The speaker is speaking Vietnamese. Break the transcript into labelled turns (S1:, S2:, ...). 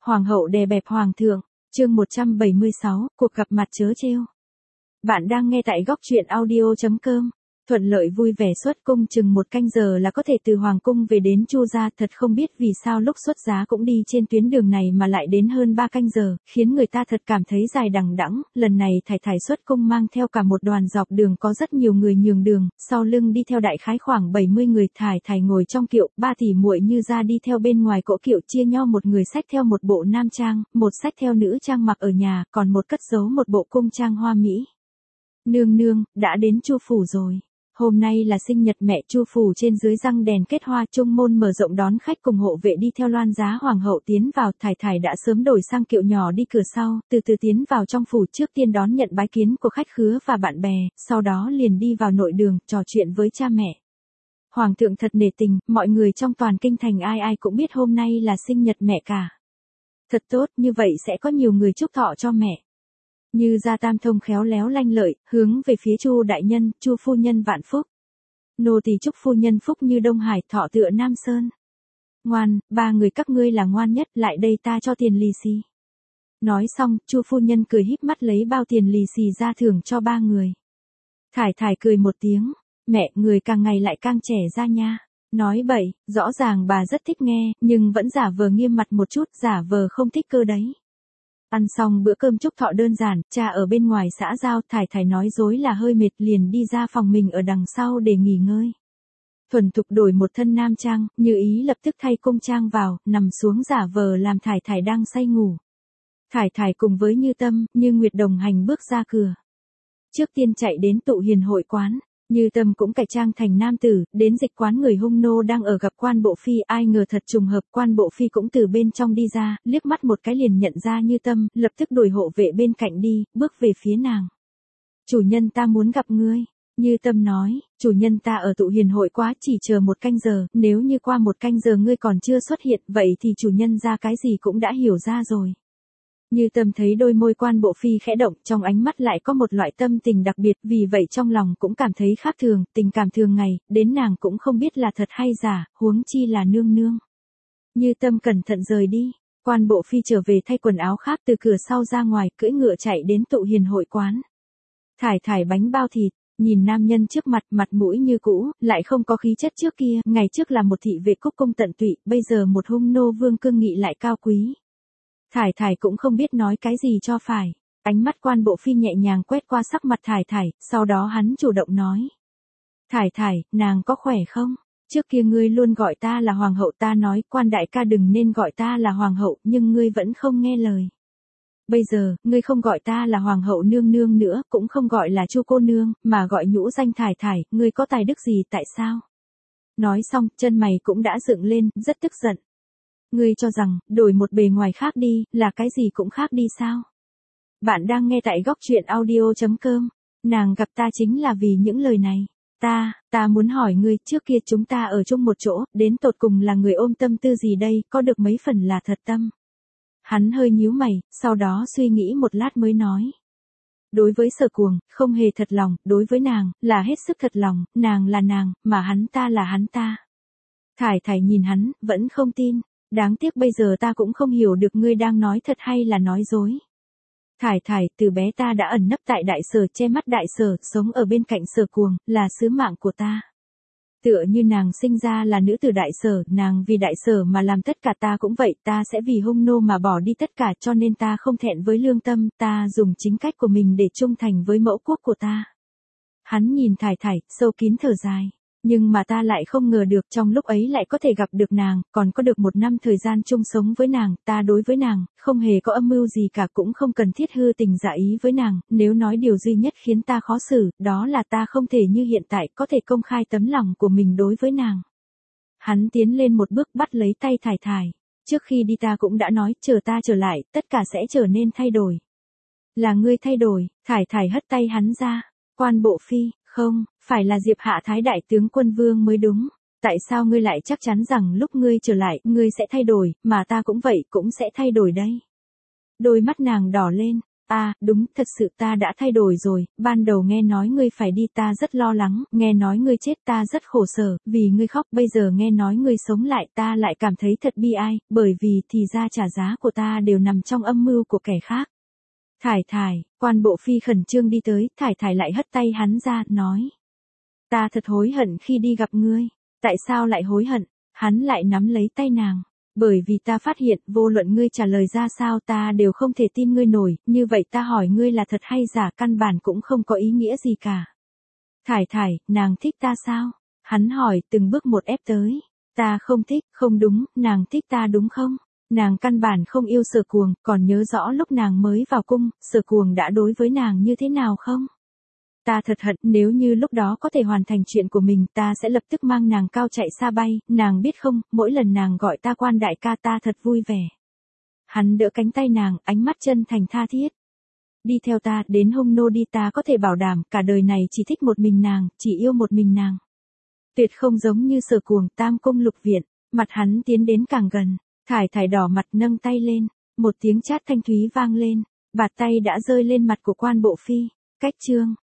S1: Hoàng hậu đè bẹp hoàng thượng, chương 176, cuộc gặp mặt trớ trêu. Bạn đang nghe tại góc truyện audio.com. Thuận lợi vui vẻ xuất cung chừng 1 canh giờ là có thể từ hoàng cung về đến Chu gia, thật không biết vì sao lúc xuất giá cũng đi trên tuyến đường này mà lại đến hơn 3 canh giờ, khiến người ta thật cảm thấy dài đằng đẵng. Lần này thải thải xuất cung mang theo cả một đoàn, dọc đường có rất nhiều người nhường đường, sau lưng đi theo đại khái khoảng 70 người. Thải thải ngồi trong kiệu, 3 tỷ muội Như gia đi theo bên ngoài cỗ kiệu, chia nhau một người xách theo một bộ nam trang, một xách theo nữ trang mặc ở nhà, còn một cất giấu một bộ cung trang hoa mỹ. Nương nương, đã đến Chu phủ rồi. Hôm nay là sinh nhật mẹ Chu phủ, trên dưới răng đèn kết hoa, trung môn mở rộng đón khách cùng hộ vệ đi theo loan giá hoàng hậu tiến vào. Thải thải đã sớm đổi sang kiệu nhỏ đi cửa sau, từ từ tiến vào trong phủ, trước tiên đón nhận bái kiến của khách khứa và bạn bè, sau đó liền đi vào nội đường, trò chuyện với cha mẹ. Hoàng thượng thật nể tình, mọi người trong toàn kinh thành ai ai cũng biết hôm nay là sinh nhật mẹ cả. Thật tốt, như vậy sẽ có nhiều người chúc thọ cho mẹ. Như gia tam thông khéo léo lanh lợi, hướng về phía Chu đại nhân, Chu phu nhân vạn phúc. Nô tỳ chúc phu nhân phúc như Đông Hải, thọ tựa Nam Sơn. Ngoan, 3 người các ngươi là ngoan nhất, lại đây ta cho tiền lì xì. Nói xong, Chu phu nhân cười híp mắt lấy bao tiền lì xì ra thưởng cho 3 người. Thải thải cười một tiếng, mẹ, người càng ngày lại càng trẻ ra nha. Nói bậy, rõ ràng bà rất thích nghe, nhưng vẫn giả vờ nghiêm mặt một chút, giả vờ không thích cơ đấy. Ăn xong bữa cơm chúc thọ đơn giản, cha ở bên ngoài xã giao, thải thải nói dối là hơi mệt liền đi ra phòng mình ở đằng sau để nghỉ ngơi. Thuần thục đổi một thân nam trang, Như ý lập tức thay cung trang vào, nằm xuống giả vờ làm thải thải đang say ngủ. Thải thải cùng với Như Tâm, Như Nguyệt đồng hành bước ra cửa. Trước tiên chạy đến Tụ Hiền hội quán. Như Tâm cũng cải trang thành nam tử, đến dịch quán người hung nô đang ở gặp Quan Bộ Phi, ai ngờ thật trùng hợp, Quan Bộ Phi cũng từ bên trong đi ra, liếc mắt một cái liền nhận ra Như Tâm, lập tức đuổi hộ vệ bên cạnh đi, bước về phía nàng. Chủ nhân ta muốn gặp ngươi. Như Tâm nói, chủ nhân ta ở Tụ Hiền hội quá, chỉ chờ 1 canh giờ, nếu như qua 1 canh giờ ngươi còn chưa xuất hiện, vậy thì chủ nhân ra cái gì cũng đã hiểu ra rồi. Như Tâm thấy đôi môi Quan Bộ Phi khẽ động, trong ánh mắt lại có một loại tâm tình đặc biệt, vì vậy trong lòng cũng cảm thấy khác thường, tình cảm thường ngày, đến nàng cũng không biết là thật hay giả, huống chi là nương nương. Như Tâm cẩn thận rời đi, Quan Bộ Phi trở về thay quần áo khác, từ cửa sau ra ngoài, cưỡi ngựa chạy đến Tụ Hiền hội quán. Thải thải bánh bao thịt, nhìn nam nhân trước mặt, mặt mũi như cũ, lại không có khí chất trước kia, ngày trước là một thị vệ cúc cung tận tụy, bây giờ một hung nô vương cương nghị lại cao quý. Thải thải cũng không biết nói cái gì cho phải. Ánh mắt Quan Bộ Phi nhẹ nhàng quét qua sắc mặt thải thải, sau đó hắn chủ động nói. Thải thải, nàng có khỏe không? Trước kia ngươi luôn gọi ta là hoàng hậu, ta nói Quan đại ca đừng nên gọi ta là hoàng hậu, nhưng ngươi vẫn không nghe lời. Bây giờ, ngươi không gọi ta là hoàng hậu nương nương nữa, cũng không gọi là Chu cô nương, mà gọi nhũ danh thải thải, ngươi có tài đức gì tại sao? Nói xong, chân mày cũng đã dựng lên, rất tức giận. Ngươi cho rằng, đổi một bề ngoài khác đi, là cái gì cũng khác đi sao? Bạn đang nghe tại góc truyện audio.com. Nàng gặp ta chính là vì những lời này. Ta muốn hỏi ngươi, trước kia chúng ta ở chung một chỗ, đến tột cùng là người ôm tâm tư gì đây, có được mấy phần là thật tâm? Hắn hơi nhíu mày, sau đó suy nghĩ một lát mới nói. Đối với Sở Cuồng, không hề thật lòng, đối với nàng, là hết sức thật lòng, nàng là nàng, mà hắn ta là hắn ta. Thải thải nhìn hắn, vẫn không tin. Đáng tiếc bây giờ ta cũng không hiểu được ngươi đang nói thật hay là nói dối. Thải thải, từ bé ta đã ẩn nấp tại Đại Sở, che mắt Đại Sở, sống ở bên cạnh Sở Cuồng, là sứ mạng của ta. Tựa như nàng sinh ra là nữ tử Đại Sở, nàng vì Đại Sở mà làm tất cả, ta cũng vậy, ta sẽ vì hung nô mà bỏ đi tất cả, cho nên ta không thẹn với lương tâm, ta dùng chính cách của mình để trung thành với mẫu quốc của ta. Hắn nhìn thải thải, sâu kín thở dài. Nhưng mà ta lại không ngờ được trong lúc ấy lại có thể gặp được nàng, còn có được 1 năm thời gian chung sống với nàng, ta đối với nàng, không hề có âm mưu gì cả, cũng không cần thiết hư tình giả ý với nàng, nếu nói điều duy nhất khiến ta khó xử, đó là ta không thể như hiện tại có thể công khai tấm lòng của mình đối với nàng. Hắn tiến lên một bước bắt lấy tay thải thải. Trước khi đi ta cũng đã nói, chờ ta trở lại, tất cả sẽ trở nên thay đổi. Là ngươi thay đổi, thải thải hất tay hắn ra. Quan Bộ Phi, không, phải là Diệp Hạ Thái đại tướng quân vương mới đúng. Tại sao ngươi lại chắc chắn rằng lúc ngươi trở lại, ngươi sẽ thay đổi, mà ta cũng vậy, cũng sẽ thay đổi đây. Đôi mắt nàng đỏ lên, À, đúng, thật sự ta đã thay đổi rồi, ban đầu nghe nói ngươi phải đi ta rất lo lắng, nghe nói ngươi chết ta rất khổ sở, vì ngươi khóc, bây giờ nghe nói ngươi sống lại ta lại cảm thấy thật bi ai, bởi vì thì ra trả giá của ta đều nằm trong âm mưu của kẻ khác. Thải Thải, Quan Bộ Phi khẩn trương đi tới, Thải Thải lại hất tay hắn ra, nói. Ta thật hối hận khi đi gặp ngươi. Tại sao lại hối hận? Hắn lại nắm lấy tay nàng. Bởi vì ta phát hiện vô luận ngươi trả lời ra sao ta đều không thể tin ngươi nổi, như vậy ta hỏi ngươi là thật hay giả căn bản cũng không có ý nghĩa gì cả. Thải Thải, nàng thích ta sao? Hắn hỏi từng bước một ép tới. Ta không thích, không đúng, nàng thích ta đúng không? Nàng căn bản không yêu Sở Cuồng, còn nhớ rõ lúc nàng mới vào cung, Sở Cuồng đã đối với nàng như thế nào không? Ta thật hận, nếu như lúc đó có thể hoàn thành chuyện của mình, ta sẽ lập tức mang nàng cao chạy xa bay, nàng biết không, mỗi lần nàng gọi ta Quan đại ca ta thật vui vẻ. Hắn đỡ cánh tay nàng, ánh mắt chân thành tha thiết. Đi theo ta, đến Hung Nô đi, ta có thể bảo đảm, cả đời này chỉ thích một mình nàng, chỉ yêu một mình nàng. Tuyệt không giống như Sở Cuồng, Tam Cung Lục Viện, mặt hắn tiến đến càng gần, Thải Thải đỏ mặt nâng tay lên, một tiếng chát thanh thúy vang lên, bạt tay đã rơi lên mặt của Quan Bộ Phi, cách chương.